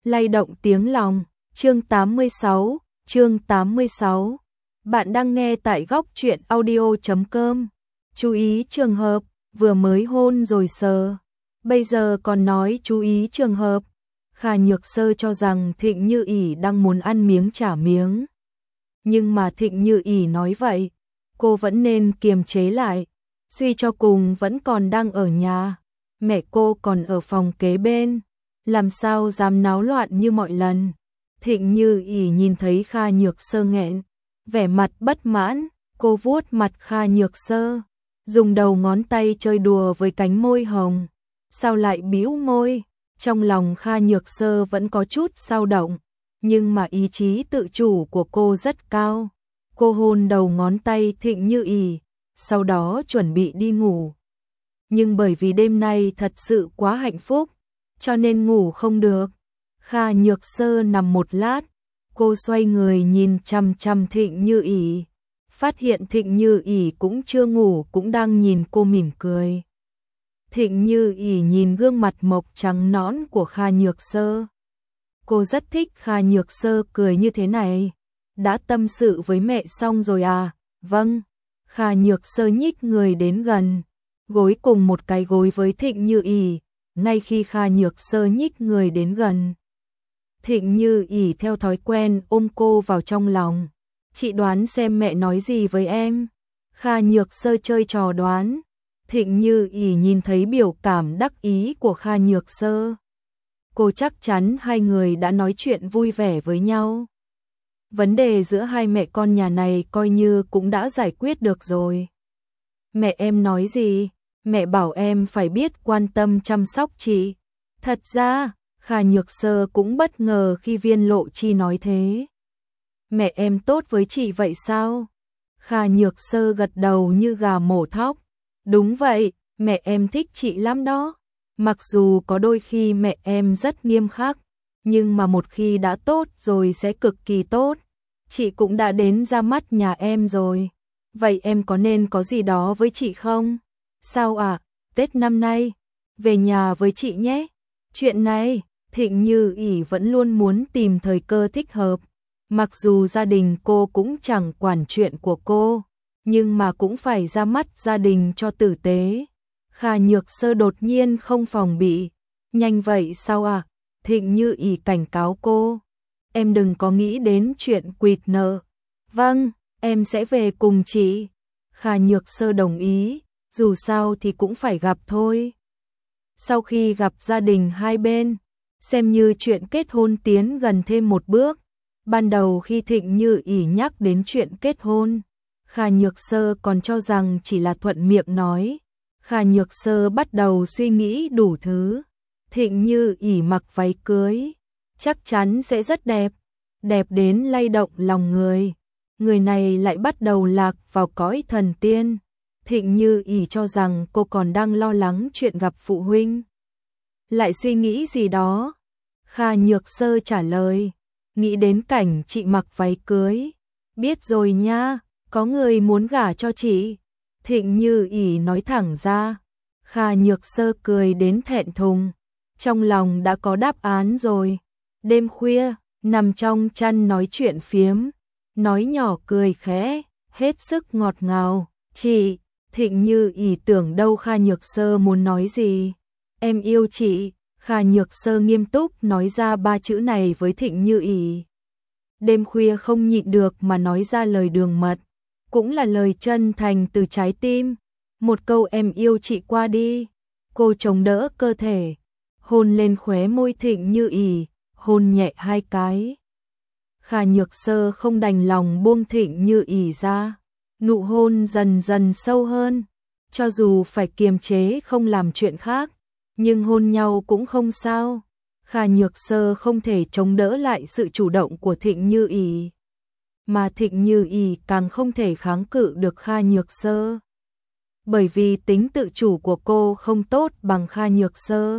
lay động tiếng lòng, chương 86, chương 86. Bạn đang nghe tại góc truyện audio.com. Chú ý trường hợp, vừa mới hôn rồi sờ. Bây giờ còn nói chú ý trường hợp. Kha Nhược Sơ cho rằng Thịnh Như ỉ đang muốn ăn miếng trả miếng. Nhưng mà Thịnh Như ỉ nói vậy, cô vẫn nên kiềm chế lại. Suy cho cùng vẫn còn đang ở nhà, mẹ cô còn ở phòng kế bên, làm sao dám náo loạn như mọi lần. Thịnh Như ỉ nhìn thấy Kha Nhược Sơ nghẹn, vẻ mặt bất mãn, cô vuốt mặt Kha Nhược Sơ, dùng đầu ngón tay chơi đùa với cánh môi hồng. Sao lại bĩu môi? Trong lòng Kha Nhược Sơ vẫn có chút dao động, nhưng mà ý chí tự chủ của cô rất cao. Cô hôn đầu ngón tay Thịnh Như ỉ, sau đó chuẩn bị đi ngủ. Nhưng bởi vì đêm nay thật sự quá hạnh phúc, cho nên ngủ không được. Kha Nhược Sơ nằm một lát, cô xoay người nhìn chằm chằm Thịnh Như ỉ, phát hiện Thịnh Như ỉ cũng chưa ngủ, cũng đang nhìn cô mỉm cười. Thịnh Như ỉ nhìn gương mặt mộc trắng nõn của Kha Nhược Sơ. Cô rất thích Kha Nhược Sơ cười như thế này. Đã tâm sự với mẹ xong rồi à? Vâng. Kha Nhược Sơ nhích người đến gần, gối cùng một cái gối với Thịnh Như ỉ. Ngay khi Kha Nhược Sơ nhích người đến gần, Thịnh Như ỉ theo thói quen ôm cô vào trong lòng. Chị đoán xem mẹ nói gì với em. Kha Nhược Sơ chơi trò đoán. Thịnh Như ỉ nhìn thấy biểu cảm đắc ý của Kha Nhược Sơ. Cô chắc chắn hai người đã nói chuyện vui vẻ với nhau. Vấn đề giữa hai mẹ con nhà này coi như cũng đã giải quyết được rồi. Mẹ em nói gì? Mẹ bảo em phải biết quan tâm chăm sóc chị. Thật ra, Kha Nhược Sơ cũng bất ngờ khi Viên Lộ Chi nói thế. Mẹ em tốt với chị vậy sao? Kha Nhược Sơ gật đầu như gà mổ thóc. Đúng vậy, mẹ em thích chị lắm đó. Mặc dù có đôi khi mẹ em rất nghiêm khắc, nhưng mà một khi đã tốt rồi sẽ cực kỳ tốt. Chị cũng đã đến ra mắt nhà em rồi. Vậy em có nên có gì đó với chị không? Sao ạ? Tết năm nay, về nhà với chị nhé. Chuyện này, Thịnh Như ỉ vẫn luôn muốn tìm thời cơ thích hợp. Mặc dù gia đình cô cũng chẳng quản chuyện của cô, nhưng mà cũng phải ra mắt gia đình cho tử tế. Kha Nhược Sơ đột nhiên không phòng bị. Nhanh vậy sao à? Thịnh Như ỉ cảnh cáo cô. Em đừng có nghĩ đến chuyện quỵt nợ. Vâng, em sẽ về cùng chị. Kha Nhược Sơ đồng ý, dù sao thì cũng phải gặp thôi. Sau khi gặp gia đình hai bên, xem như chuyện kết hôn tiến gần thêm một bước. Ban đầu khi Thịnh Như ỉ nhắc đến chuyện kết hôn, Kha Nhược Sơ còn cho rằng chỉ là thuận miệng nói. Kha Nhược Sơ bắt đầu suy nghĩ đủ thứ. Thịnh Như ỉ mặc váy cưới, chắc chắn sẽ rất đẹp, đẹp đến lay động lòng người. Người này lại bắt đầu lạc vào cõi thần tiên. Thịnh Như ỉ cho rằng cô còn đang lo lắng chuyện gặp phụ huynh. Lại suy nghĩ gì đó. Kha Nhược Sơ trả lời, nghĩ đến cảnh chị mặc váy cưới. Biết rồi nha, có người muốn gả cho chị. Thịnh Như ỉ nói thẳng ra. Kha Nhược Sơ cười đến thẹn thùng, trong lòng đã có đáp án rồi. Đêm khuya, nằm trong chăn nói chuyện phiếm, nói nhỏ cười khẽ, hết sức ngọt ngào. Chị, Thịnh Như ỉ tưởng đâu Kha Nhược Sơ muốn nói gì. Em yêu chị. Kha Nhược Sơ nghiêm túc nói ra ba chữ này với Thịnh Như ỉ. Đêm khuya không nhịn được mà nói ra lời đường mật, cũng là lời chân thành từ trái tim. Một câu em yêu chị qua đi. Cô chống đỡ cơ thể, hôn lên khóe môi Thịnh Như ỉ, hôn nhẹ hai cái. Kha Nhược Sơ không đành lòng buông Thịnh Như ỉ ra, nụ hôn dần dần sâu hơn. Cho dù phải kiềm chế không làm chuyện khác, nhưng hôn nhau cũng không sao. Kha Nhược Sơ không thể chống đỡ lại sự chủ động của Thịnh Như ỉ, mà Thịnh Như ỉ càng không thể kháng cự được Kha Nhược Sơ. Bởi vì tính tự chủ của cô không tốt bằng Kha Nhược Sơ.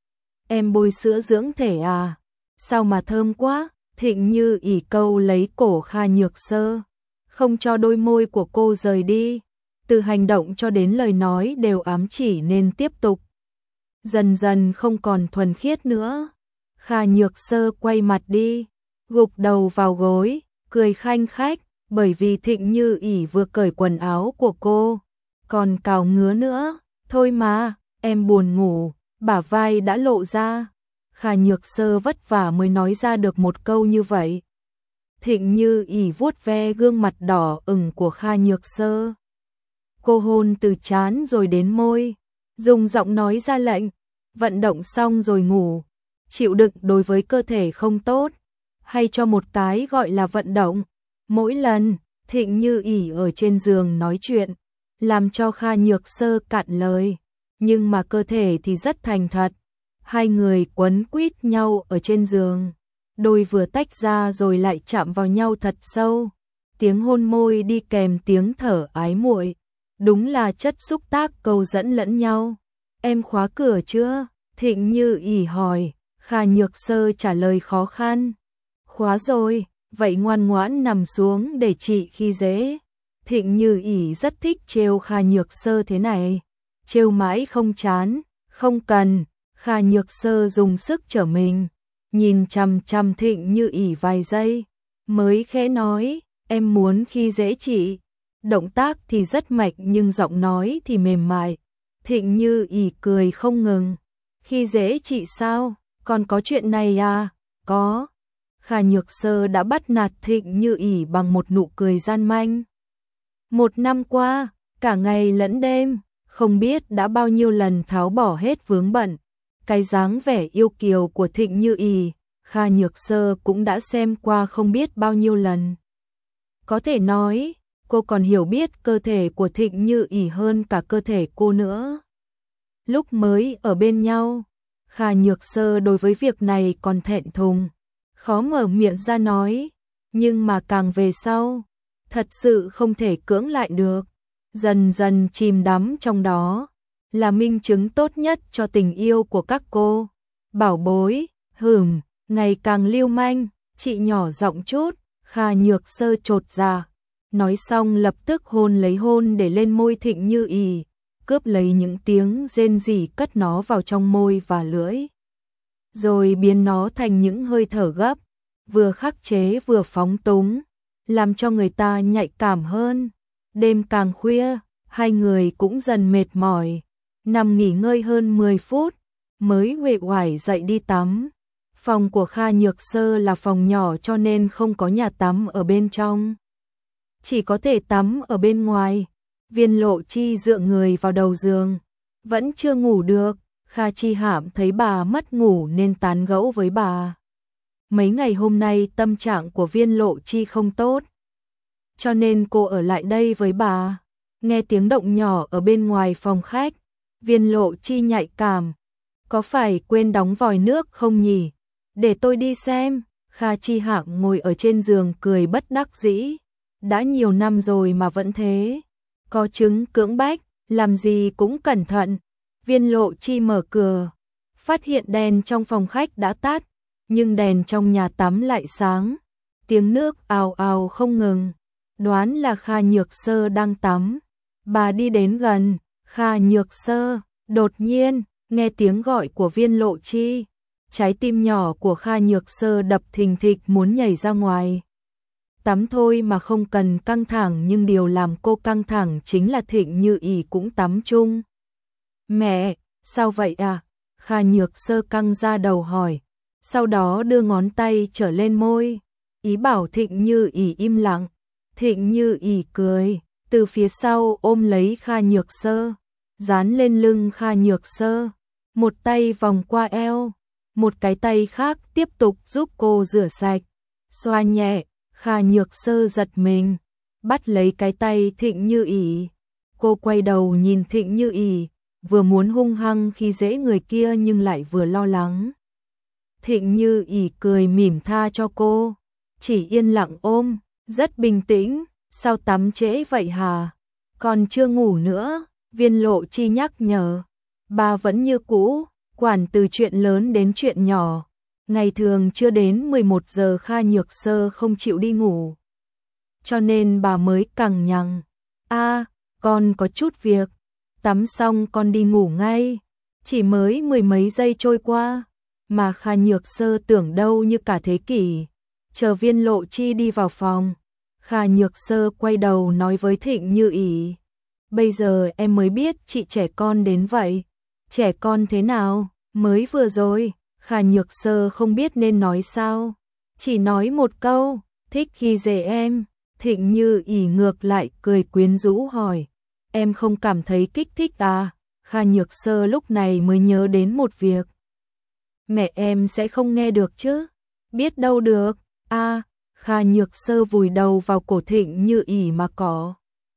Em bôi sữa dưỡng thể à? Sao mà thơm quá? Thịnh Như ỉ câu lấy cổ Kha Nhược Sơ, không cho đôi môi của cô rời đi. Từ hành động cho đến lời nói đều ám chỉ nên tiếp tục. Dần dần không còn thuần khiết nữa. Kha Nhược Sơ quay mặt đi, gục đầu vào gối, cười khanh khách, bởi vì Thịnh Như ỉ vừa cởi quần áo của cô, còn cào ngứa nữa. Thôi mà, em buồn ngủ, bả vai đã lộ ra. Kha Nhược Sơ vất vả mới nói ra được một câu như vậy. Thịnh Như ỉ vuốt ve gương mặt đỏ ửng của Kha Nhược Sơ. Cô hôn từ trán rồi đến môi, dùng giọng nói ra lệnh, vận động xong rồi ngủ. Chịu đựng đối với cơ thể không tốt, hay cho một cái gọi là vận động. Mỗi lần Thịnh Như ỉ ở trên giường nói chuyện, làm cho Kha Nhược Sơ cạn lời, nhưng mà cơ thể thì rất thành thật. Hai người quấn quýt nhau ở trên giường, đôi vừa tách ra rồi lại chạm vào nhau thật sâu. Tiếng hôn môi đi kèm tiếng thở ái muội, đúng là chất xúc tác câu dẫn lẫn nhau. Em khóa cửa chưa? Thịnh Như ỉ hỏi. Kha Nhược Sơ trả lời khó khăn. Khóa rồi, vậy ngoan ngoãn nằm xuống để chị khi dễ. Thịnh Như ỉ rất thích trêu Kha Nhược Sơ thế này, trêu mãi không chán. Không cần. Kha Nhược Sơ dùng sức trở mình, nhìn chằm chằm Thịnh Như ỉ vài giây, mới khẽ nói, em muốn khi dễ chị. Động tác thì rất mạnh nhưng giọng nói thì mềm mại. Thịnh Như ỉ cười không ngừng. Khi dễ chị sao? Còn có chuyện này à? Có. Kha Nhược Sơ đã bắt nạt Thịnh Như ỉ bằng một nụ cười gian manh. Một năm qua, cả ngày lẫn đêm, không biết đã bao nhiêu lần tháo bỏ hết vướng bận. Cái dáng vẻ yêu kiều của Thịnh Như ỉ, Kha Nhược Sơ cũng đã xem qua không biết bao nhiêu lần. Có thể nói, cô còn hiểu biết cơ thể của Thịnh Như ỉ hơn cả cơ thể cô nữa. Lúc mới ở bên nhau, Kha Nhược Sơ đối với việc này còn thẹn thùng, khó mở miệng ra nói, nhưng mà càng về sau, thật sự không thể cưỡng lại được, dần dần chìm đắm trong đó, là minh chứng tốt nhất cho tình yêu của các cô. Bảo bối, ngày càng lưu manh, chị nhỏ giọng chút. Kha Nhược Sơ chột dạ, nói xong lập tức hôn lấy hôn để lên môi Thịnh Như ỉ, cướp lấy những tiếng rên rỉ cất nó vào trong môi và lưỡi, rồi biến nó thành những hơi thở gấp, vừa khắc chế vừa phóng túng, làm cho người ta nhạy cảm hơn. Đêm càng khuya, hai người cũng dần mệt mỏi, nằm nghỉ ngơi hơn 10 phút, mới uể oải dậy đi tắm. Phòng của Kha Nhược Sơ là phòng nhỏ cho nên không có nhà tắm ở bên trong, chỉ có thể tắm ở bên ngoài. Viên Lộ Chi dựa người vào đầu giường, vẫn chưa ngủ được. Kha Chi Hạm thấy bà mất ngủ nên tán gẫu với bà. Mấy ngày hôm nay tâm trạng của Viên Lộ Chi không tốt, cho nên cô ở lại đây với bà. Nghe tiếng động nhỏ ở bên ngoài phòng khách, Viên Lộ Chi nhạy cảm. Có phải quên đóng vòi nước không nhỉ? Để tôi đi xem. Kha Chi Hạm ngồi ở trên giường cười bất đắc dĩ. Đã nhiều năm rồi mà vẫn thế. Có chứng cưỡng bách, làm gì cũng cẩn thận. Viên Lộ Chi mở cửa, phát hiện đèn trong phòng khách đã tắt, nhưng đèn trong nhà tắm lại sáng. Tiếng nước ào ào không ngừng, đoán là Kha Nhược Sơ đang tắm. Bà đi đến gần, Kha Nhược Sơ, đột nhiên, nghe tiếng gọi của Viên Lộ Chi. Trái tim nhỏ của Kha Nhược Sơ đập thình thịch muốn nhảy ra ngoài. Tắm thôi mà không cần căng thẳng, nhưng điều làm cô căng thẳng chính là Thịnh Như ỉ cũng tắm chung. Mẹ, sao vậy à? Kha Nhược Sơ căng ra đầu hỏi, sau đó đưa ngón tay trở lên môi, ý bảo Thịnh Như ỉ im lặng. Thịnh Như ỉ cười, từ phía sau ôm lấy Kha Nhược Sơ, dán lên lưng Kha Nhược Sơ, một tay vòng qua eo, một cái tay khác tiếp tục giúp cô rửa sạch, xoa nhẹ. Kha Nhược Sơ giật mình, bắt lấy cái tay Thịnh Như ỉ. Cô quay đầu nhìn Thịnh Như ỉ, vừa muốn hung hăng khi dễ người kia nhưng lại vừa lo lắng. Thịnh Như ỉ cười mỉm tha cho cô, chỉ yên lặng ôm, rất bình tĩnh. Sao tắm trễ vậy hả? Còn chưa ngủ nữa, Viên Lộ Chi nhắc nhở. Bà vẫn như cũ, quản từ chuyện lớn đến chuyện nhỏ. Ngày thường chưa đến 11 giờ Kha Nhược Sơ không chịu đi ngủ, cho nên bà mới cằng nhằng. Con có chút việc, tắm xong con đi ngủ ngay. Chỉ mới 10 mấy giây trôi qua, mà Kha Nhược Sơ tưởng đâu như cả thế kỷ. Chờ Viên Lộ Chi đi vào phòng, Kha Nhược Sơ quay đầu nói với Thịnh Như ỉ, bây giờ em mới biết chị trẻ con đến vậy. Trẻ con thế nào? Mới vừa rồi, Kha Nhược Sơ không biết nên nói sao. Chỉ nói một câu, thích khi dễ em. Thịnh Như ỉ ngược lại cười quyến rũ hỏi, em không cảm thấy kích thích à? Kha Nhược Sơ lúc này mới nhớ đến một việc. Mẹ em sẽ không nghe được chứ? Biết đâu được. Kha Nhược Sơ vùi đầu vào cổ Thịnh Như ỉ mà có.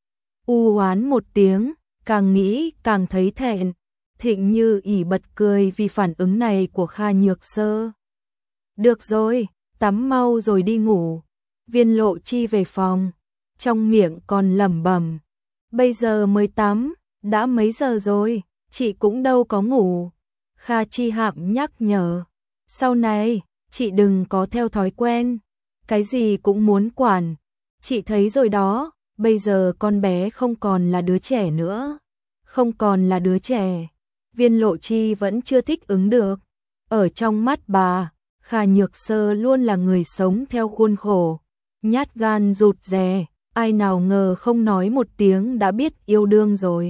U oán một tiếng, càng nghĩ càng thấy thẹn. Thịnh Như ỉ bật cười vì phản ứng này của Kha Nhược Sơ. Được rồi, tắm mau rồi đi ngủ. Viên Lộ Chi về phòng, trong miệng còn lẩm bẩm, bây giờ mới tắm, đã mấy giờ rồi, chị cũng đâu có ngủ. Kha Chi Hạm nhắc nhở, sau này, chị đừng có theo thói quen, cái gì cũng muốn quản. Chị thấy rồi đó, bây giờ con bé không còn là đứa trẻ nữa, không còn là đứa trẻ. Viên Lộ Chi vẫn chưa thích ứng được. Ở trong mắt bà, Kha Nhược Sơ luôn là người sống theo khuôn khổ, nhát gan rụt rè, ai nào ngờ không nói một tiếng đã biết yêu đương rồi.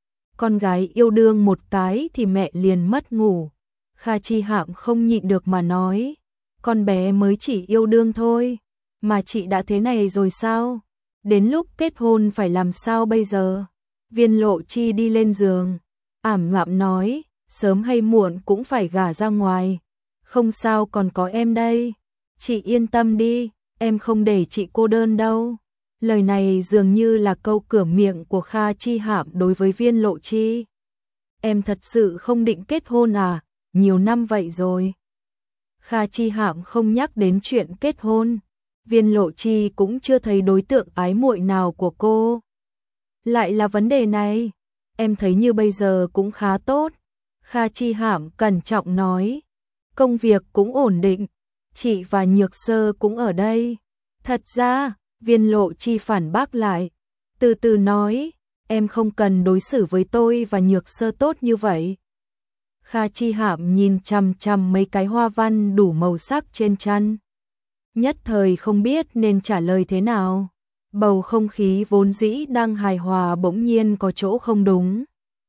Con gái yêu đương một cái thì mẹ liền mất ngủ. Kha Chi Hạm không nhịn được mà nói, con bé mới chỉ yêu đương thôi, mà chị đã thế này rồi sao? Đến lúc kết hôn phải làm sao bây giờ? Viên Lộ Chi đi lên giường, ảm đạm nói, sớm hay muộn cũng phải gả ra ngoài. Không sao, còn có em đây. Chị yên tâm đi, em không để chị cô đơn đâu. Lời này dường như là câu cửa miệng của Kha Chi Hạm đối với Viên Lộ Chi. Em thật sự không định kết hôn à? Nhiều năm vậy rồi. Kha Chi Hạm không nhắc đến chuyện kết hôn. Viên Lộ Chi cũng chưa thấy đối tượng ái muội nào của cô. Lại là vấn đề này, em thấy như bây giờ cũng khá tốt. Kha Chi Hạm cẩn trọng nói, công việc cũng ổn định, chị và Nhược Sơ cũng ở đây. Thật ra, Viên Lộ Chi phản bác lại, từ từ nói, em không cần đối xử với tôi và Nhược Sơ tốt như vậy. Kha Chi Hạm nhìn chằm chằm mấy cái hoa văn đủ màu sắc trên chăn, nhất thời không biết nên trả lời thế nào. Bầu không khí vốn dĩ đang hài hòa bỗng nhiên có chỗ không đúng.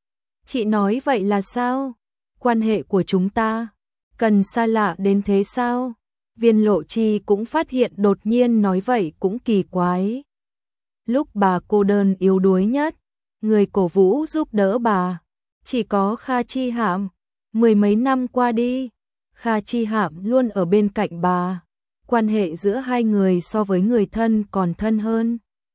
Chị nói vậy là sao? Quan hệ của chúng ta cần xa lạ đến thế sao? Viên Lộ Chi cũng phát hiện đột nhiên nói vậy cũng kỳ quái. Lúc bà cô đơn yếu đuối nhất, người cổ vũ giúp đỡ bà chỉ có Kha Chi Hạm. Mười mấy năm qua đi, Kha Chi Hạm luôn ở bên cạnh bà. Quan hệ giữa hai người so với người thân còn thân hơn.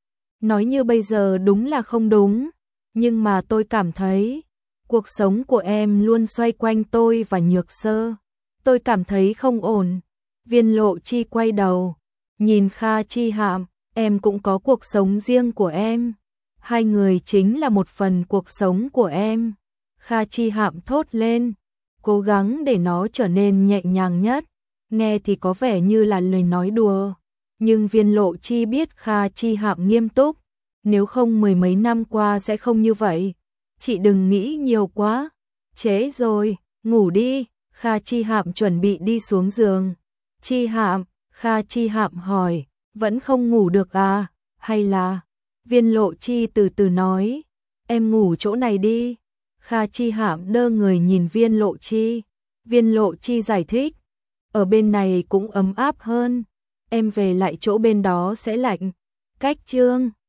Nói như bây giờ đúng là không đúng, nhưng mà tôi cảm thấy cuộc sống của em luôn xoay quanh tôi và Nhược Sơ. Tôi cảm thấy không ổn. Viên Lộ Chi quay đầu, nhìn Kha Chi Hạm, em cũng có cuộc sống riêng của em. Hai người chính là một phần cuộc sống của em. Kha Chi Hạm thốt lên, cố gắng để nó trở nên nhẹ nhàng nhất. Nghe thì có vẻ như là lời nói đùa, nhưng Viên Lộ Chi biết Kha Chi Hạm nghiêm túc, nếu không mười mấy năm qua sẽ không như vậy. Chị đừng nghĩ nhiều quá, trễ rồi, ngủ đi. Kha Chi Hạm chuẩn bị đi xuống giường. Chi Hạm, Kha Chi Hạm hỏi, vẫn không ngủ được à, hay là... Viên Lộ Chi từ từ nói, em ngủ chỗ này đi. Kha Chi Hạm đơ người nhìn Viên Lộ Chi. Viên Lộ Chi giải thích, ở bên này cũng ấm áp hơn, em về lại chỗ bên đó sẽ lạnh. Cách chương